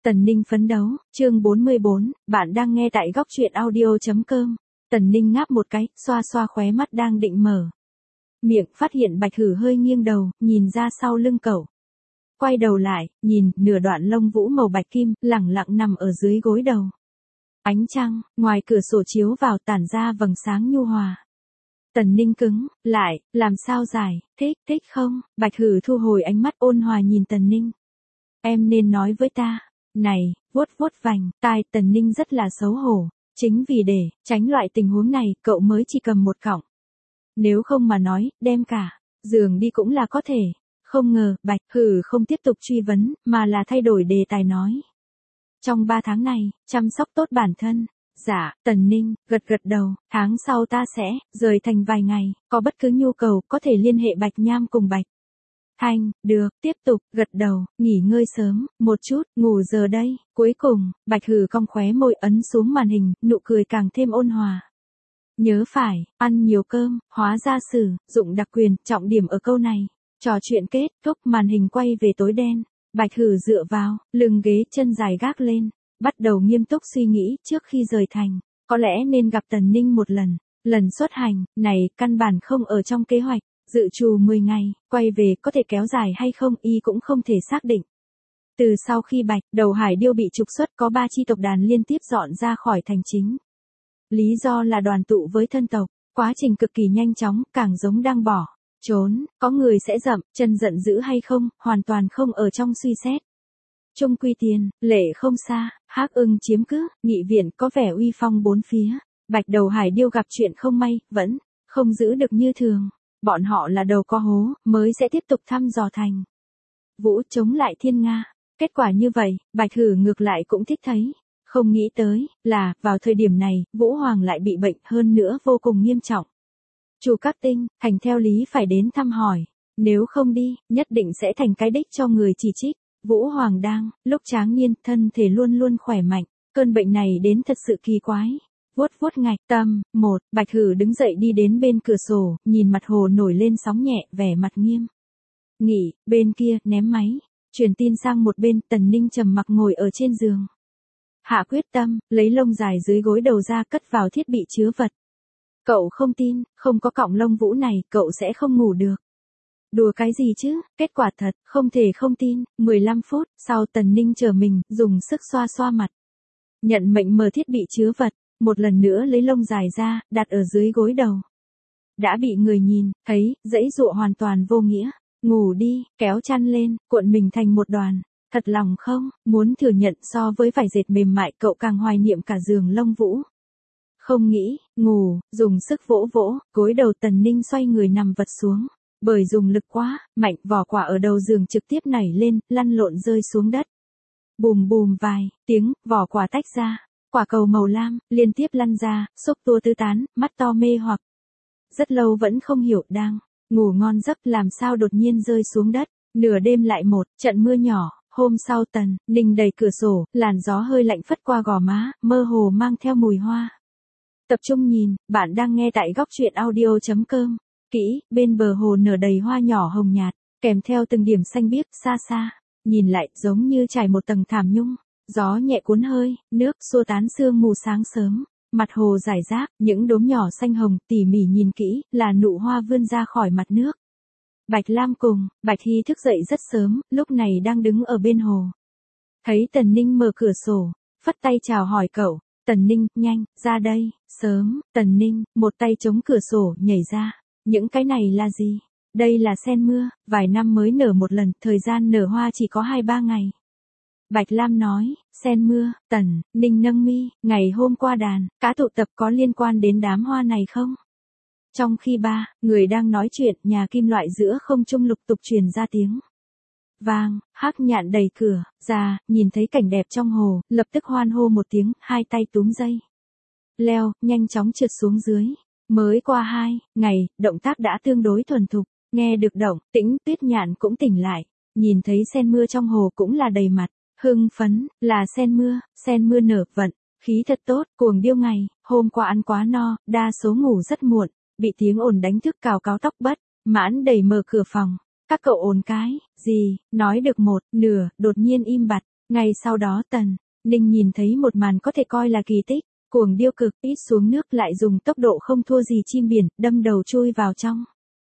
Tần Ninh phấn đấu, chương 44, bạn đang nghe tại góc truyện audio.com. Tần Ninh ngáp một cái, xoa xoa khóe mắt đang định mở miệng, phát hiện Bạch Hử hơi nghiêng đầu, nhìn ra sau lưng cậu. Quay đầu lại, nhìn, nửa đoạn lông vũ màu bạch kim, lẳng lặng nằm ở dưới gối đầu. Ánh trăng, ngoài cửa sổ chiếu vào tản ra vầng sáng nhu hòa. Tần Ninh cứng lại, làm sao giải, thích không? Bạch Hử thu hồi ánh mắt ôn hòa nhìn Tần Ninh. Em nên nói với ta. Này, vuốt vành tai, Tần Ninh rất là xấu hổ. Chính vì để tránh loại tình huống này, cậu mới chỉ cầm một cọng. Nếu không mà nói, đem cả giường đi cũng là có thể. Không ngờ, Bạch Hử không tiếp tục truy vấn, mà là thay đổi đề tài nói. Trong 3 tháng này, chăm sóc tốt bản thân. Dạ, Tần Ninh gật đầu, tháng sau ta sẽ rời thành vài ngày, có bất cứ nhu cầu có thể liên hệ Bạch Nham cùng Bạch Thanh. Được, tiếp tục gật đầu, nghỉ ngơi sớm một chút, ngủ giờ đây. Cuối cùng, Bạch Hử cong khóe môi ấn xuống màn hình, nụ cười càng thêm ôn hòa. Nhớ phải ăn nhiều cơm, hóa ra sử dụng đặc quyền, trọng điểm ở câu này. Trò chuyện kết thúc, màn hình quay về tối đen. Bạch Hử dựa vào lưng ghế, chân dài gác lên, bắt đầu nghiêm túc suy nghĩ. Trước khi rời thành, có lẽ nên gặp Tần Ninh một lần. Lần xuất hành này căn bản không ở trong kế hoạch. Dự trù 10 ngày, quay về có thể kéo dài hay không y cũng không thể xác định. Từ sau khi Bạch Đầu Hải Điêu bị trục xuất, có 3 chi tộc đàn liên tiếp dọn ra khỏi thành chính. Lý do là đoàn tụ với thân tộc, quá trình cực kỳ nhanh chóng, càng giống đang bỏ trốn. Có người sẽ dậm chân giận dữ hay không, hoàn toàn không ở trong suy xét. Trung quy tiền lệ không xa, Hắc Ưng chiếm cứ nghị viện có vẻ uy phong bốn phía. Bạch Đầu Hải Điêu gặp chuyện không may, vẫn không giữ được như thường. Bọn họ là đầu có hố, mới sẽ tiếp tục thăm dò thành Vũ chống lại Thiên Nga. Kết quả như vậy, Bạch Hử ngược lại cũng thích thấy. Không nghĩ tới, là, vào thời điểm này, Vũ Hoàng lại bị bệnh, hơn nữa vô cùng nghiêm trọng. Chu Các Tinh, thành theo lý phải đến thăm hỏi. Nếu không đi, nhất định sẽ thành cái đích cho người chỉ trích. Vũ Hoàng đang, lúc tráng niên, thân thể luôn luôn khỏe mạnh. Cơn bệnh này đến thật sự kỳ quái. Vuốt ngạch tâm, Bạch Hử đứng dậy đi đến bên cửa sổ, nhìn mặt hồ nổi lên sóng nhẹ, vẻ mặt nghiêm nghị. Bên kia, ném máy, truyền tin sang một bên. Tần Ninh trầm mặc ngồi ở trên giường. Hạ quyết tâm, lấy lông dài dưới gối đầu ra, cất vào thiết bị chứa vật. Cậu không tin, không có cọng lông vũ này, cậu sẽ không ngủ được. Đùa cái gì chứ, kết quả thật, không thể không tin. 15 phút sau, Tần Ninh chờ mình, dùng sức xoa xoa mặt. Nhận mệnh mở thiết bị chứa vật. Một lần nữa lấy lông dài ra, đặt ở dưới gối đầu. Đã bị người nhìn, thấy, giãy giụa hoàn toàn vô nghĩa. Ngủ đi, kéo chăn lên, cuộn mình thành một đoàn. Thật lòng không, muốn thừa nhận so với vải dệt mềm mại, cậu càng hoài niệm cả giường lông vũ. Không nghĩ, ngủ, dùng sức vỗ gối đầu. Tần Ninh xoay người nằm vật xuống. Bởi dùng lực quá mạnh, vỏ quả ở đầu giường trực tiếp nảy lên, lăn lộn rơi xuống đất. Bùm vài tiếng, vỏ quả tách ra. Quả cầu màu lam, liên tiếp lăn ra, xúc tua tứ tán, mắt to mê hoặc. Rất lâu vẫn không hiểu, đang ngủ ngon giấc, làm sao đột nhiên rơi xuống đất. Nửa đêm lại một trận mưa nhỏ. Hôm sau Tần Ninh đẩy cửa sổ, làn gió hơi lạnh phất qua gò má, mơ hồ mang theo mùi hoa. Tập trung nhìn, bạn đang nghe tại góc truyện audio.com. Kỹ, bên bờ hồ nở đầy hoa nhỏ hồng nhạt, kèm theo từng điểm xanh biếc, xa, nhìn lại giống như trải một tầng thảm nhung. Gió nhẹ cuốn hơi, nước xua tán sương mù sáng sớm, mặt hồ rải rác, những đốm nhỏ xanh hồng, tỉ mỉ nhìn kỹ, là nụ hoa vươn ra khỏi mặt nước. Bạch Lam cùng Bạch Hy thức dậy rất sớm, lúc này đang đứng ở bên hồ. Thấy Tần Ninh mở cửa sổ, phất tay chào hỏi cậu. Tần Ninh, nhanh, ra đây, sớm. Tần Ninh, một tay chống cửa sổ, nhảy ra. Những cái này là gì? Đây là sen mưa, vài năm mới nở một lần, thời gian nở hoa chỉ có 2-3 ngày. Bạch Lam nói, sen mưa. Tần Ninh nâng mi, ngày hôm qua đàn cá tụ tập có liên quan đến đám hoa này không? Trong khi 3 người đang nói chuyện, nhà kim loại giữa không trung lục tục truyền ra tiếng vang. Hắc Nhạn đẩy cửa ra, nhìn thấy cảnh đẹp trong hồ, lập tức hoan hô một tiếng, hai tay túm dây leo, nhanh chóng trượt xuống dưới. Mới qua 2 ngày, động tác đã tương đối thuần thục. Nghe được động tĩnh, Tuyết Nhạn cũng tỉnh lại, nhìn thấy sen mưa trong hồ cũng là đầy mặt hưng phấn. Là sen mưa nở vận khí thật tốt. Cuồng điêu ngày hôm qua ăn quá no, đa số ngủ rất muộn, bị tiếng ồn đánh thức, cào cáo tóc bất mãn đẩy mở cửa phòng. Các cậu ồn cái gì? Nói được một nửa, đột nhiên im bặt. Ngay sau đó Tần Ninh nhìn thấy một màn có thể coi là kỳ tích, cuồng điêu cực ít xuống nước lại dùng tốc độ không thua gì chim biển, đâm đầu chui vào trong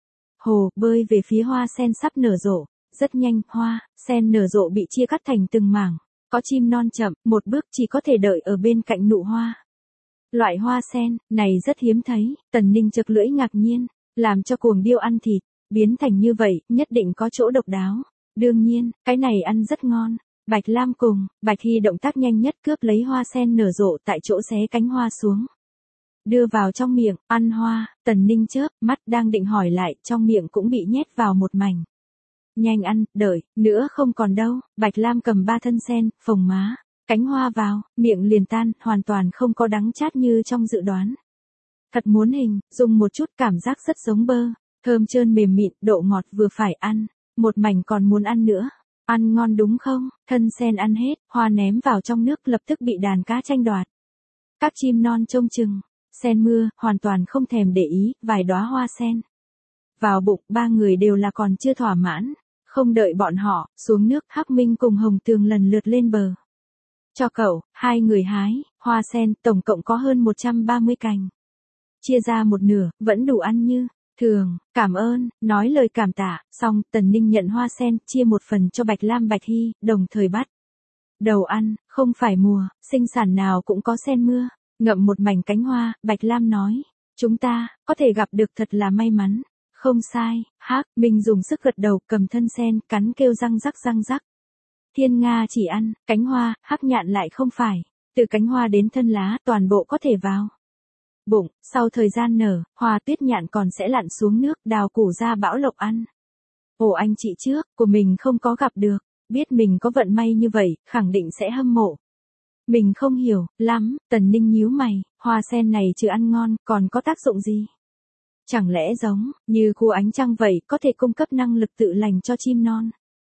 hồ, bơi về phía hoa sen sắp nở rộ. Rất nhanh, hoa sen nở rộ bị chia cắt thành từng mảng, có chim non chậm, một bước chỉ có thể đợi ở bên cạnh nụ hoa. Loại hoa sen này rất hiếm thấy, Tần Ninh chực lưỡi ngạc nhiên, làm cho cuồng điêu ăn thịt, biến thành như vậy, nhất định có chỗ độc đáo. Đương nhiên, cái này ăn rất ngon. Bạch Lam cùng Bạch Hy động tác nhanh nhất cướp lấy hoa sen nở rộ tại chỗ xé cánh hoa xuống, đưa vào trong miệng, ăn hoa. Tần Ninh chớp mắt đang định hỏi lại, trong miệng cũng bị nhét vào một mảnh. Nhanh ăn, đợi, nữa không còn đâu. Bạch Lam cầm 3 thân sen, phồng má, cánh hoa vào, miệng liền tan, hoàn toàn không có đắng chát như trong dự đoán. Thật muốn hình dung một chút, cảm giác rất giống bơ, thơm trơn mềm mịn, độ ngọt vừa phải, ăn một mảnh còn muốn ăn nữa. Ăn ngon đúng không? Thân sen ăn hết, hoa ném vào trong nước lập tức bị đàn cá tranh đoạt. Các chim non trông chừng, sen mưa, hoàn toàn không thèm để ý, vài đóa hoa sen vào bụng, 3 người đều là còn chưa thỏa mãn. Không đợi bọn họ xuống nước, Hắc Minh cùng Hồng Tường lần lượt lên bờ. Cho cậu, 2 người hái, hoa sen, tổng cộng có hơn 130 cành. Chia ra một nửa, vẫn đủ ăn như thường. Cảm ơn, nói lời cảm tạ, xong, Tần Ninh nhận hoa sen, chia một phần cho Bạch Lam Bạch Hy, đồng thời bắt đầu ăn. Không phải mùa sinh sản nào cũng có sen mưa. Ngậm một mảnh cánh hoa, Bạch Lam nói, chúng ta có thể gặp được thật là may mắn. Không sai, Hắc Minh dùng sức gật đầu, cầm thân sen, cắn kêu răng rắc răng rắc. Thiên Nga chỉ ăn cánh hoa, Hắc Nhạn lại không phải. Từ cánh hoa đến thân lá, toàn bộ có thể vào bụng. Sau thời gian nở, Hoa Tuyết Nhạn còn sẽ lặn xuống nước, đào củ ra bão lộc ăn. Ồ, anh chị trước của mình không có gặp được, biết mình có vận may như vậy, khẳng định sẽ hâm mộ. Mình không hiểu lắm. Tần Ninh nhíu mày, hoa sen này trừ ăn ngon, còn có tác dụng gì? Chẳng lẽ giống như khu ánh trăng vậy, có thể cung cấp năng lực tự lành cho chim non?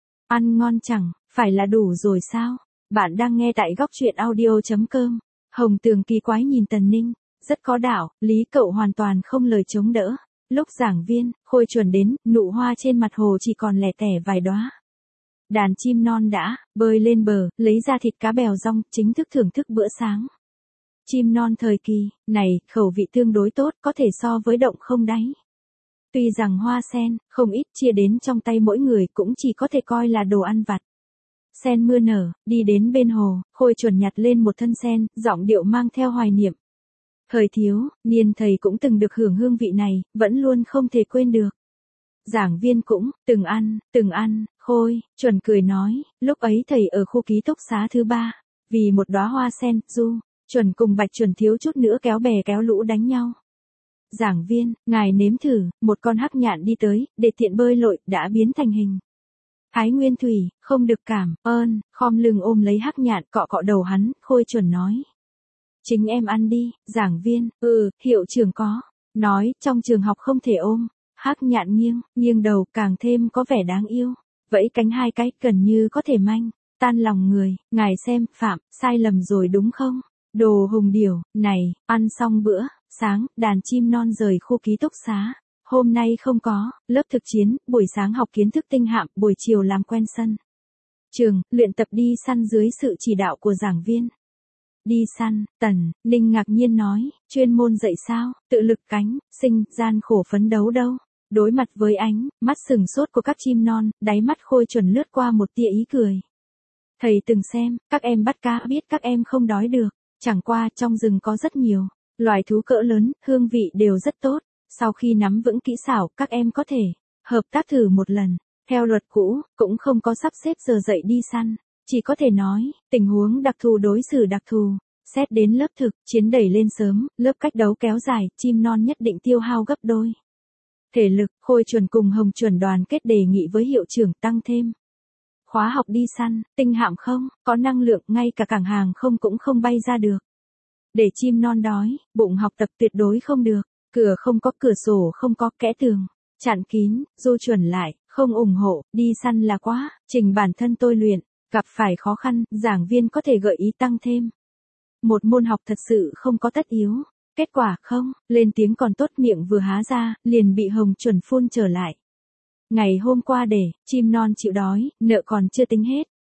Ăn ngon chẳng phải là đủ rồi sao? Bạn đang nghe tại góc truyện audio.com. Hồng Tường kỳ quái nhìn Tần Ninh, rất có đạo lý, cậu hoàn toàn không lời chống đỡ. Lúc giảng viên Khôi chuẩn đến, nụ hoa trên mặt hồ chỉ còn lẻ tẻ vài đóa. Đàn chim non đã bơi lên bờ, lấy ra thịt cá bèo rong, chính thức thưởng thức bữa sáng. Chim non thời kỳ này, khẩu vị tương đối tốt, có thể so với động không đáy. Tuy rằng hoa sen không ít chia đến trong tay mỗi người, cũng chỉ có thể coi là đồ ăn vặt. Sen mưa nở, đi đến bên hồ, Khôi chuẩn nhặt lên một thân sen, giọng điệu mang theo hoài niệm. Thời thiếu niên thầy cũng từng được hưởng hương vị này, vẫn luôn không thể quên được. Giảng viên cũng từng ăn. Khôi chuẩn cười nói, lúc ấy thầy ở khu ký túc xá thứ 3, vì một đóa hoa sen, Du Chuẩn cùng Bạch Chuẩn thiếu chút nữa kéo bè kéo lũ đánh nhau. Giảng viên, ngài nếm thử. Một con hắc nhạn đi tới, để tiện bơi lội, đã biến thành hình Thái Nguyên Thủy. Không được cảm ơn, khom lưng ôm lấy hắc nhạn, cọ cọ đầu hắn. Khôi chuẩn nói, chính em ăn đi. Giảng viên, hiệu trưởng có nói trong trường học không thể ôm. Hắc nhạn nghiêng đầu, càng thêm có vẻ đáng yêu, vẫy cánh 2 cái, gần như có thể manh tan lòng người. Ngài xem, phạm sai lầm rồi đúng không? Đồ hùng điểu này. Ăn xong bữa sáng, đàn chim non rời khu ký túc xá. Hôm nay không có lớp thực chiến, buổi sáng học kiến thức tinh hạm, buổi chiều làm quen sân trường, luyện tập đi săn dưới sự chỉ đạo của giảng viên. Đi săn, Tần Ninh ngạc nhiên nói, chuyên môn dạy sao? Tự lực cánh sinh, gian khổ phấn đấu đâu? Đối mặt với ánh mắt sừng sốt của các chim non, đáy mắt Khôi chuẩn lướt qua một tia ý cười. Thầy từng xem các em bắt cá, biết các em không đói được. Chẳng qua trong rừng có rất nhiều loài thú cỡ lớn, hương vị đều rất tốt. Sau khi nắm vững kỹ xảo, các em có thể hợp tác thử một lần. Theo luật cũ, cũng không có sắp xếp giờ dậy đi săn. Chỉ có thể nói, tình huống đặc thù đối xử đặc thù. Xét đến lớp thực chiến đẩy lên sớm, lớp cách đấu kéo dài, chim non nhất định tiêu hao gấp đôi thể lực. Khôi chuẩn cùng Hồng chuẩn đoàn kết đề nghị với hiệu trưởng tăng thêm khóa học đi săn tinh hạm, không có năng lượng, ngay cả cảng hàng không cũng không bay ra được. Để chim non đói bụng học tập tuyệt đối không được. Cửa không có, cửa sổ không có, kẽ tường chặn kín. Du chuẩn lại không ủng hộ, đi săn là quá trình bản thân tôi luyện, gặp phải khó khăn. Giảng viên có thể gợi ý tăng thêm một môn học thật sự không có tất yếu. Kết quả không lên tiếng còn tốt, miệng vừa há ra, liền bị Hồng chuẩn phun trở lại. Ngày hôm qua để chim non chịu đói, nợ còn chưa tính hết,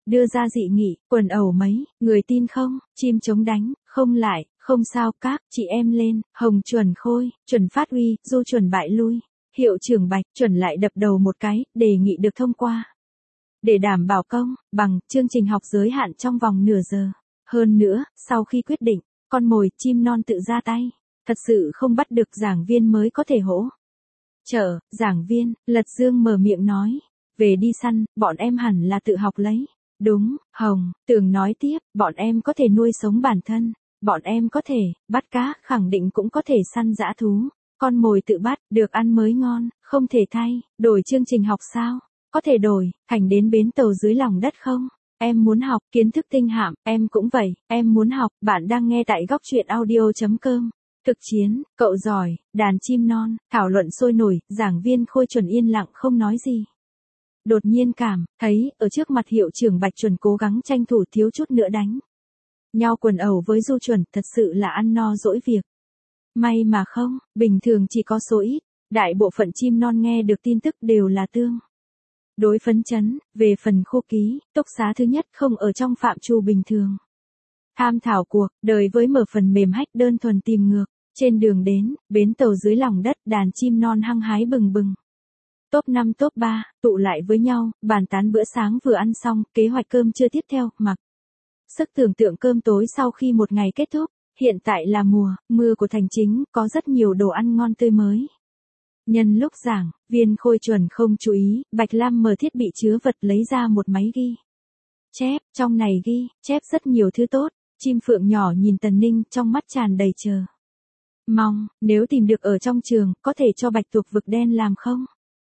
đưa ra dị nghị, quần ẩu mấy, người tin không, chim chống đánh, không lại, không sao các, chị em lên, Hồng chuẩn khôi, chuẩn phát uy, Du chuẩn bại lui. Hiệu trưởng Bạch, chuẩn lại đập đầu một cái, đề nghị được thông qua. Để đảm bảo công, bằng, chương trình học giới hạn trong vòng nửa giờ. Hơn nữa, sau khi quyết định, con mồi, chim non tự ra tay. Thật sự không bắt được giảng viên mới có thể hỗ trợ, giảng viên, Lật Dương mở miệng nói. Về đi săn, bọn em hẳn là tự học lấy. Đúng, Hồng, Tường nói tiếp, bọn em có thể nuôi sống bản thân. Bọn em có thể, bắt cá, khẳng định cũng có thể săn dã thú. Con mồi tự bắt, được ăn mới ngon, không thể thay, đổi chương trình học sao? Có thể đổi, Thành đến bến tàu dưới lòng đất không? Em muốn học, kiến thức tinh hạm, em cũng vậy, em muốn học, bạn đang nghe tại góc truyện audio.com. Thực chiến, cậu giỏi, đàn chim non, thảo luận sôi nổi, giảng viên Khôi chuẩn yên lặng không nói gì. Đột nhiên cảm, thấy, ở trước mặt hiệu trưởng Bạch chuẩn cố gắng tranh thủ thiếu chút nữa đánh nhau quần ẩu với Du chuẩn, thật sự là ăn no dỗi việc. May mà không, bình thường chỉ có số ít, đại bộ phận chim non nghe được tin tức đều là tương đối phấn chấn, về phần khô ký, túc xá thứ nhất không ở trong phạm trù bình thường. Tham thảo cuộc, đời với mở phần mềm hách đơn thuần tìm ngược, trên đường đến, bến tàu dưới lòng đất, đàn chim non hăng hái bừng bừng. Top 5 top 3, tụ lại với nhau, bàn tán bữa sáng vừa ăn xong, kế hoạch cơm trưa tiếp theo, mặc sức tưởng tượng cơm tối sau khi một ngày kết thúc. Hiện tại là mùa mưa của thành chính, có rất nhiều đồ ăn ngon tươi mới. Nhân lúc giảng, viên Khôi chuẩn không chú ý, Bạch Lam mở thiết bị chứa vật lấy ra một máy ghi chép, trong này ghi chép rất nhiều thứ tốt. Chim phượng nhỏ nhìn Tần Ninh, trong mắt tràn đầy chờ mong, nếu tìm được ở trong trường, có thể cho Bạch tuộc vực đen làm không?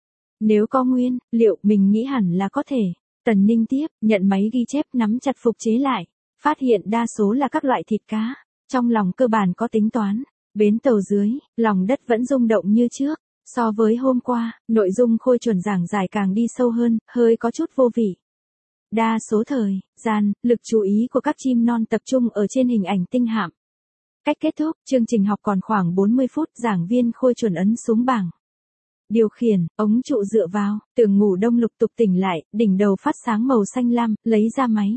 Nếu có nguyên, liệu mình nghĩ hẳn là có thể. Tần Ninh tiếp, nhận máy ghi chép nắm chặt phục chế lại, phát hiện đa số là các loại thịt cá. Trong lòng cơ bản có tính toán, bến tàu dưới, lòng đất vẫn rung động như trước. So với hôm qua, nội dung Khôi chuẩn giảng giải càng đi sâu hơn, hơi có chút vô vị. Đa số thời gian, lực chú ý của các chim non tập trung ở trên hình ảnh tinh hạm. Cách kết thúc, chương trình học còn khoảng 40 phút, giảng viên Khôi chuẩn ấn xuống bảng điều khiển, ống trụ dựa vào, Tường ngủ đông lục tục tỉnh lại, đỉnh đầu phát sáng màu xanh lam, lấy ra máy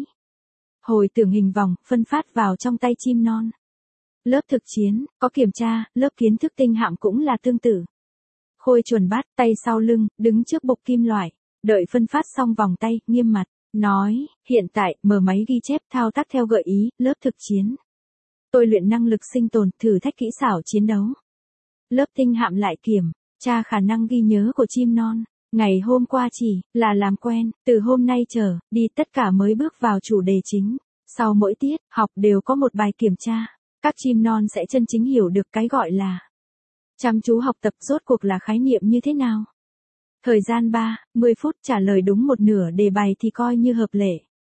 hồi tưởng hình vòng, phân phát vào trong tay chim non. Lớp thực chiến, có kiểm tra, lớp kiến thức tinh hạm cũng là tương tự. Khôi chuẩn bắt tay sau lưng, đứng trước bục kim loại, đợi phân phát xong vòng tay, nghiêm mặt, nói, hiện tại, mở máy ghi chép thao tác theo gợi ý, lớp thực chiến. Tôi luyện năng lực sinh tồn, thử thách kỹ xảo chiến đấu. Lớp tinh hạm lại kiểm tra khả năng ghi nhớ của chim non. Ngày hôm qua chỉ là làm quen, từ hôm nay trở đi tất cả mới bước vào chủ đề chính. Sau mỗi tiết học đều có một bài kiểm tra. Các chim non sẽ chân chính hiểu được cái gọi là chăm chú học tập rốt cuộc là khái niệm như thế nào. Thời gian 30 phút trả lời đúng một nửa đề bài thì coi như hợp lệ.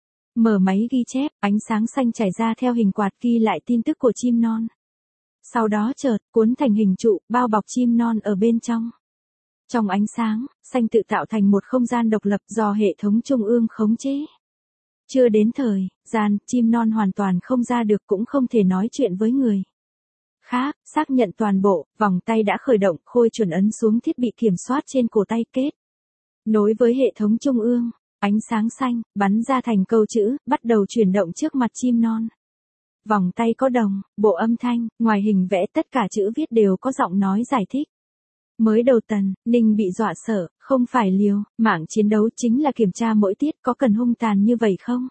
Mở máy ghi chép, ánh sáng xanh trải ra theo hình quạt ghi lại tin tức của chim non. Sau đó chợt cuốn thành hình trụ, bao bọc chim non ở bên trong. Trong ánh sáng, xanh tự tạo thành một không gian độc lập do hệ thống trung ương khống chế. Chưa đến thời gian, chim non hoàn toàn không ra được cũng không thể nói chuyện với người khác. Xác nhận toàn bộ, vòng tay đã khởi động, Khôi chuẩn ấn xuống thiết bị kiểm soát trên cổ tay kết nối với hệ thống trung ương. Ánh sáng xanh bắn ra thành câu chữ, bắt đầu chuyển động trước mặt chim non. Vòng tay có đồng bộ âm thanh, ngoài hình vẽ tất cả chữ viết đều có giọng nói giải thích. Mới đầu Tần Ninh bị dọa sợ, không phải liều mạng chiến đấu chính là kiểm tra mỗi tiết, có cần hung tàn như vậy không?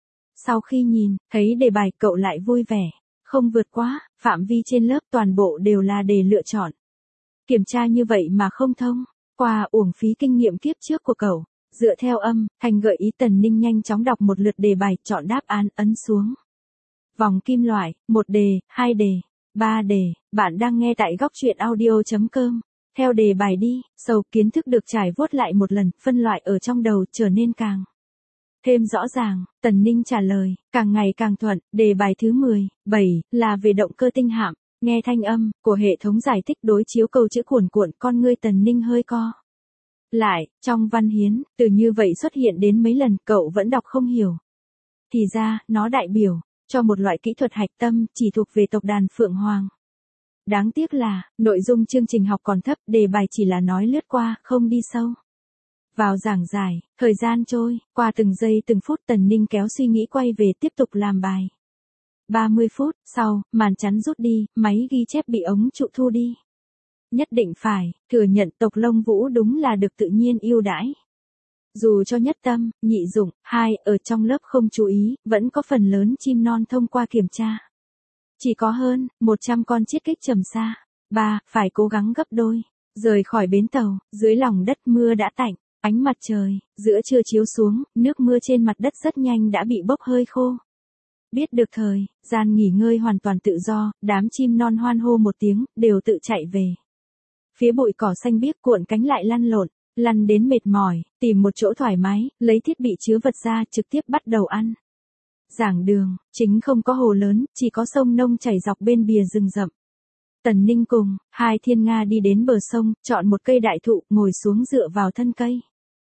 Sau khi nhìn thấy đề bài, cậu lại vui vẻ, không vượt quá phạm vi trên lớp, toàn bộ đều là đề lựa chọn. Kiểm tra như vậy mà không thông qua, uổng phí kinh nghiệm kiếp trước của cậu. Dựa theo âm thanh gợi ý, Tần Ninh nhanh chóng đọc một lượt đề bài, chọn đáp án, ấn xuống vòng kim loại, 1 đề, 2 đề, 3 đề. Bạn đang nghe tại góc truyện audio.com. Theo đề bài đi, sâu kiến thức được trải vuốt lại một lần, phân loại ở trong đầu trở nên càng thêm rõ ràng. Tần Ninh trả lời, càng ngày càng thuận. Đề bài thứ 17 là về động cơ tinh hạm. Nghe thanh âm của hệ thống giải thích đối chiếu câu chữ cuồn cuộn, con ngươi Tần Ninh hơi co lại. Trong văn hiến, từ như vậy xuất hiện đến mấy lần, cậu vẫn đọc không hiểu. Thì ra, nó đại biểu cho một loại kỹ thuật hạch tâm chỉ thuộc về tộc đàn Phượng Hoàng. Đáng tiếc là, nội dung chương trình học còn thấp, đề bài chỉ là nói lướt qua, không đi sâu. Vào giảng giải, thời gian trôi, qua từng giây từng phút Tần Ninh kéo suy nghĩ quay về tiếp tục làm bài. 30 phút sau, màn chắn rút đi, máy ghi chép bị ống trụ thu đi. Nhất định phải, thừa nhận tộc Lông Vũ đúng là được tự nhiên ưu đãi. Dù cho Nhất Tâm, Nhị Dụng, hai ở trong lớp không chú ý, vẫn có phần lớn chim non thông qua kiểm tra. Chỉ có hơn 100 con chiết kích trầm xa. 3. Phải cố gắng gấp đôi. Rời khỏi bến tàu, dưới lòng đất mưa đã tạnh, ánh mặt trời, giữa trưa chiếu xuống, nước mưa trên mặt đất rất nhanh đã bị bốc hơi khô. Biết được thời gian nghỉ ngơi hoàn toàn tự do, đám chim non hoan hô một tiếng, đều tự chạy về. Phía bụi cỏ xanh biếc cuộn cánh lại lăn lộn, lăn đến mệt mỏi, tìm một chỗ thoải mái, lấy thiết bị chứa vật ra trực tiếp bắt đầu ăn. Giảng đường, chính không có hồ lớn, chỉ có sông nông chảy dọc bên bìa rừng rậm. Tần Ninh cùng hai thiên nga đi đến bờ sông, chọn một cây đại thụ, ngồi xuống dựa vào thân cây.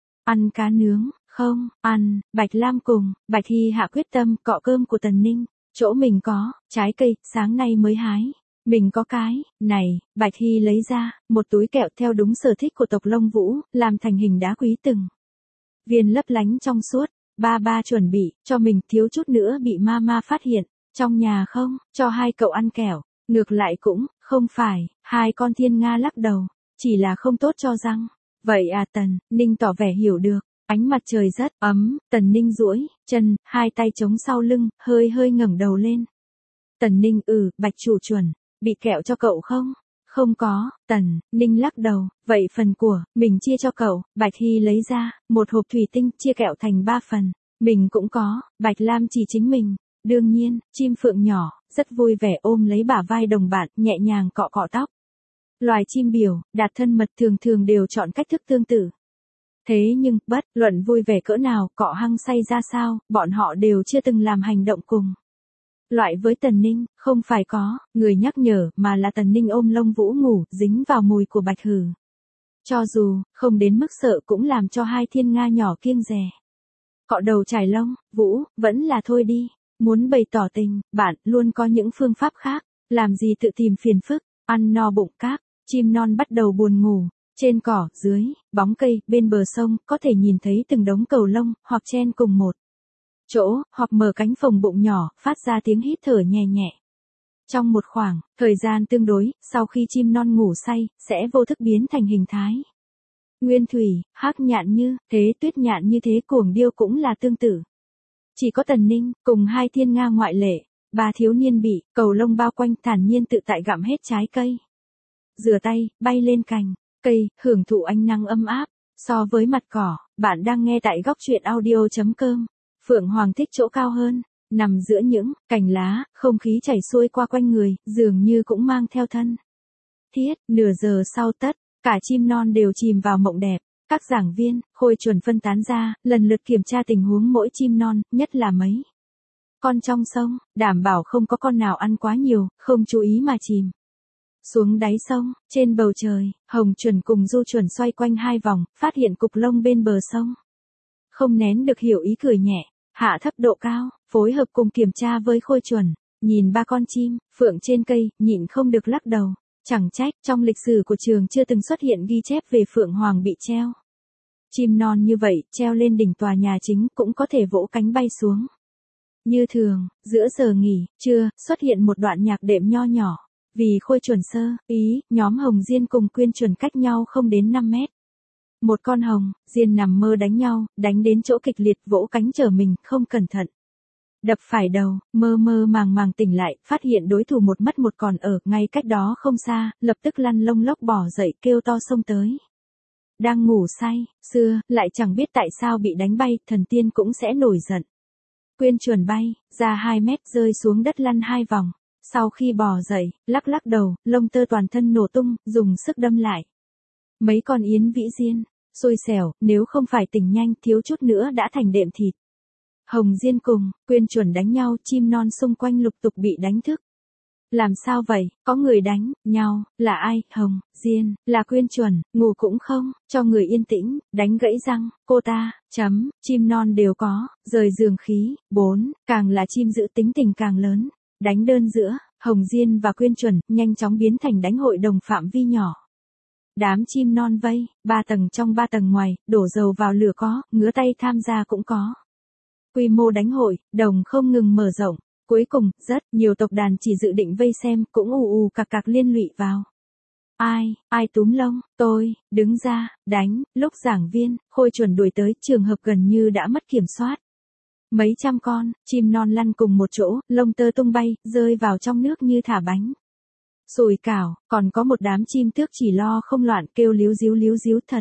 Ăn cá nướng, không, ăn, Bạch Lam cùng Bạch Hy hạ quyết tâm cọ cơm của Tần Ninh. Chỗ mình có trái cây, sáng nay mới hái. Mình có cái này, Bạch Hy lấy ra một túi kẹo theo đúng sở thích của tộc Lông Vũ, làm thành hình đá quý từng viên lấp lánh trong suốt. Ba chuẩn bị cho mình, thiếu chút nữa bị mama phát hiện. Trong nhà không cho hai cậu ăn kẹo. Ngược lại cũng không phải. Hai con thiên nga lắc đầu, chỉ là không tốt cho răng. Vậy à? Tần Ninh tỏ vẻ hiểu được. Ánh mặt trời rất ấm, Tần Ninh duỗi chân, hai tay chống sau lưng, hơi ngẩng đầu lên. Tần Ninh Bạch chủ chuẩn bị kẹo cho cậu không? Không có. Tần Ninh lắc đầu. Vậy phần của mình chia cho cậu. Bạch Hy lấy ra một hộp thủy tinh, chia kẹo thành 3 phần. Mình cũng có. Bạch Lam chỉ chính mình. Đương nhiên, chim phượng nhỏ rất vui vẻ ôm lấy bả vai đồng bạn, nhẹ nhàng cọ cọ tóc. Loài chim biểu đạt thân mật thường đều chọn cách thức tương tự. Thế nhưng, bất luận vui vẻ cỡ nào, cọ hăng say ra sao, bọn họ đều chưa từng làm hành động cùng loại với Tần Ninh. Không phải có người nhắc nhở, mà là Tần Ninh ôm Lông Vũ ngủ, dính vào mùi của Bạch Hử. Cho dù không đến mức sợ cũng làm cho hai thiên nga nhỏ kiêng dè. Cọ đầu trải lông Vũ, vẫn là thôi đi. Muốn bày tỏ tình bạn, luôn có những phương pháp khác. Làm gì tự tìm phiền phức. Ăn no bụng cáp, chim non bắt đầu buồn ngủ. Trên cỏ, dưới bóng cây, bên bờ sông, có thể nhìn thấy từng đống cầu lông, hoặc chen cùng một chỗ, hoặc mở cánh phồng bụng nhỏ, phát ra tiếng hít thở nhẹ nhẹ. Trong một khoảng thời gian tương đối, sau khi chim non ngủ say, sẽ vô thức biến thành hình thái nguyên thủy, hắc nhạn như thế, tuyết nhạn như thế, cuồng điêu cũng là tương tự. Chỉ có Tần Ninh cùng hai thiên nga ngoại lệ. 3 thiếu niên bị cầu lông bao quanh, thản nhiên tự tại gặm hết trái cây. Rửa tay, bay lên cành cây, hưởng thụ ánh nắng ấm áp. So với mặt cỏ, bạn đang nghe tại góc truyện audio.com. Phượng Hoàng thích chỗ cao hơn, nằm giữa những cành lá, không khí chảy xuôi qua quanh người, dường như cũng mang theo thân thiết. Nửa giờ sau tất cả chim non đều chìm vào mộng đẹp. Các giảng viên, khôi chuẩn phân tán ra, lần lượt kiểm tra tình huống mỗi chim non, nhất là mấy con trong sông, đảm bảo không có con nào ăn quá nhiều, không chú ý mà chìm xuống đáy sông. Trên bầu trời, Hồng Chuẩn cùng Du Chuẩn xoay quanh 2 vòng, phát hiện cục lông bên bờ sông. Không nén được hiểu ý cười nhẹ, hạ thấp độ cao, phối hợp cùng kiểm tra với Khôi Chuẩn. Nhìn 3 con chim phượng trên cây, nhịn không được lắc đầu. Chẳng trách, trong lịch sử của trường chưa từng xuất hiện ghi chép về Phượng Hoàng bị treo. Chim non như vậy, treo lên đỉnh tòa nhà chính cũng có thể vỗ cánh bay xuống. Như thường, giữa giờ nghỉ trưa, xuất hiện một đoạn nhạc đệm nho nhỏ. Vì Khôi Chuẩn sơ ý, nhóm Hồng Diên cùng Quyên Chuẩn cách nhau không đến 5 mét. Một con Hồng Diên nằm mơ đánh nhau, đánh đến chỗ kịch liệt, vỗ cánh trở mình, không cẩn thận đập phải đầu, mơ màng tỉnh lại, phát hiện đối thủ một mất một còn ở ngay cách đó không xa, lập tức lăn lông lốc bỏ dậy, kêu to xông tới. Đang ngủ say xưa, lại chẳng biết tại sao bị đánh bay, thần tiên cũng sẽ nổi giận. Quyên Chuẩn bay ra 2 mét, rơi xuống đất lăn 2 vòng. Sau khi bò dậy, lắc đầu, lông tơ toàn thân nổ tung, dùng sức đâm lại. Mấy con yến vĩ diên, xui xẻo, nếu không phải tỉnh nhanh, thiếu chút nữa đã thành đệm thịt. Hồng Diên cùng Quyên Chuẩn đánh nhau, chim non xung quanh lục tục bị đánh thức. Làm sao vậy, có người đánh nhau, là ai? Hồng Diên, là Quyên Chuẩn, ngủ cũng không, cho người yên tĩnh, đánh gãy răng, cô ta, chim non đều có, rời giường khí. 4, càng là chim giữ tính tình càng lớn. Đánh đơn giữa Hồng Diên và Quyên Chuẩn, nhanh chóng biến thành đánh hội đồng phạm vi nhỏ. Đám chim non vây, 3 tầng trong 3 tầng ngoài, đổ dầu vào lửa có, ngứa tay tham gia cũng có. Quy mô đánh hội, đồng không ngừng mở rộng. Cuối cùng, rất nhiều tộc đàn chỉ dự định vây xem, cũng ù ù cạc cạc liên lụy vào. Ai túm lông, tôi, đứng ra, đánh, lúc giảng viên, Khôi Chuẩn đuổi tới, trường hợp gần như đã mất kiểm soát. Mấy trăm con, chim non lăn cùng một chỗ, lông tơ tung bay, rơi vào trong nước như thả bánh. Sùi cảo, còn có một đám chim tước chỉ lo không loạn kêu líu díu thật.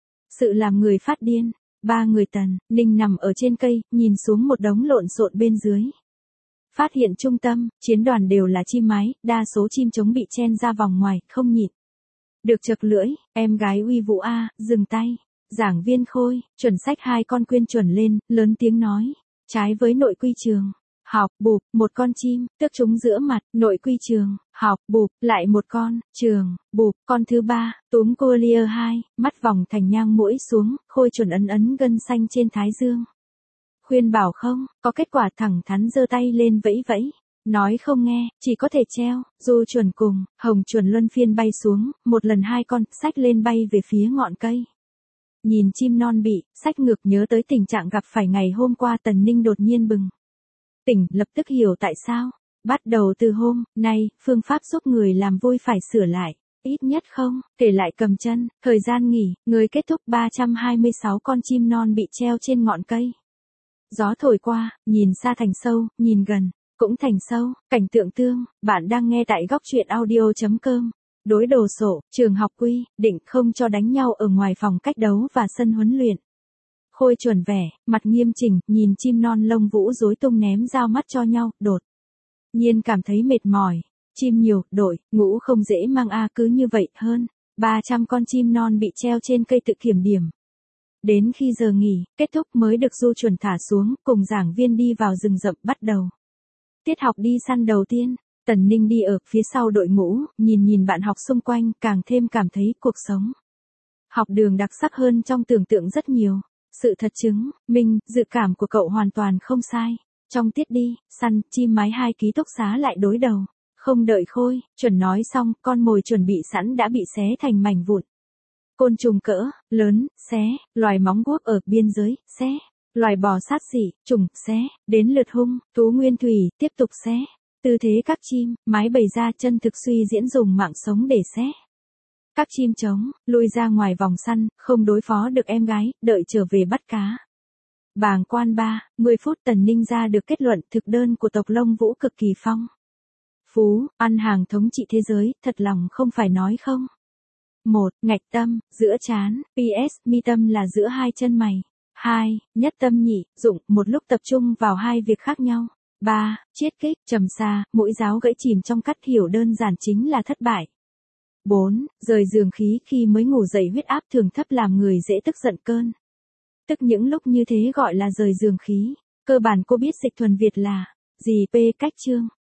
Sự làm người phát điên. 3 người Tần, Ninh nằm ở trên cây, nhìn xuống một đống lộn xộn bên dưới. Phát hiện trung tâm, chiến đoàn đều là chim mái, đa số chim trống bị chen ra vòng ngoài, không nhịn được chật lưỡi, em gái uy vũ a, dừng tay. Giảng viên Khôi, chuẩn sách 2 con quyên chuẩn lên, lớn tiếng nói, trái với nội quy trường. Học, bụp, một con chim, tước chúng giữa mặt, nội quy trường, học, bụp, lại một con, trường, bụp, con thứ 3, túm cô lia 2, mắt vòng thành nhang mũi xuống, Khôi Chuẩn ấn gân xanh trên thái dương. Khuyên bảo không, có kết quả thẳng thắn giơ tay lên vẫy vẫy. Nói không nghe, chỉ có thể treo, Du Chuẩn cùng, Hồng Chuẩn luân phiên bay xuống, một lần 2 con, xách lên bay về phía ngọn cây. Nhìn chim non bị, xách ngược nhớ tới tình trạng gặp phải ngày hôm qua Tần Ninh đột nhiên bừng tỉnh, lập tức hiểu tại sao. Bắt đầu từ hôm nay, phương pháp giúp người làm vui phải sửa lại. Ít nhất không, kể lại cầm chân, thời gian nghỉ, người kết thúc 326 con chim non bị treo trên ngọn cây. Gió thổi qua, nhìn xa thành sâu, nhìn gần, cũng thành sâu, cảnh tượng tương, bạn đang nghe tại góc truyện audio.com. Đối đồ sổ, trường học quy, định không cho đánh nhau ở ngoài phòng cách đấu và sân huấn luyện. Khôi Chuẩn vẻ, mặt nghiêm chỉnh, nhìn chim non lông vũ rối tung ném dao mắt cho nhau, đột nhiên cảm thấy mệt mỏi. Chim nhiều, đổi, ngũ không dễ mang cứ như vậy hơn. 300 con chim non bị treo trên cây tự kiểm điểm. Đến khi giờ nghỉ, kết thúc mới được Du Chuẩn thả xuống, cùng giảng viên đi vào rừng rậm bắt đầu. Tiết học đi săn đầu tiên, Tần Ninh đi ở phía sau đội ngũ, nhìn bạn học xung quanh, càng thêm cảm thấy cuộc sống học đường đặc sắc hơn trong tưởng tượng rất nhiều. Sự thật chứng minh, dự cảm của cậu hoàn toàn không sai. Trong tiết đi, săn, chim mái 2 ký túc xá lại đối đầu. Không đợi Khôi Chuẩn nói xong, con mồi chuẩn bị sẵn đã bị xé thành mảnh vụn. Côn trùng cỡ lớn, xé, loài móng guốc ở biên giới, xé, loài bò sát sỉ, trùng, xé, đến lượt hung, thú nguyên thủy, tiếp tục xé. Tư thế các chim, mái bày ra chân thực suy diễn dùng mạng sống để xé. Các chim trống, lui ra ngoài vòng săn, không đối phó được em gái, đợi trở về bắt cá. Bàng quan 10 phút Tần Ninh ra được kết luận thực đơn của tộc lông vũ cực kỳ phong phú, ăn hàng thống trị thế giới, thật lòng không phải nói không. 1. Ngạch tâm, giữa trán, PS, mi tâm là giữa 2 chân mày. 2. Nhất tâm nhị, dụng, một lúc tập trung vào 2 việc khác nhau. 3. Chiết kích, trầm xa, mũi giáo gãy chìm trong cắt hiểu đơn giản chính là thất bại. 4. Rời giường khí khi mới ngủ dậy huyết áp thường thấp làm người dễ tức giận cơn. Tức những lúc như thế gọi là rời giường khí. Cơ bản cô biết dịch thuần Việt là gì? P. Cách chương.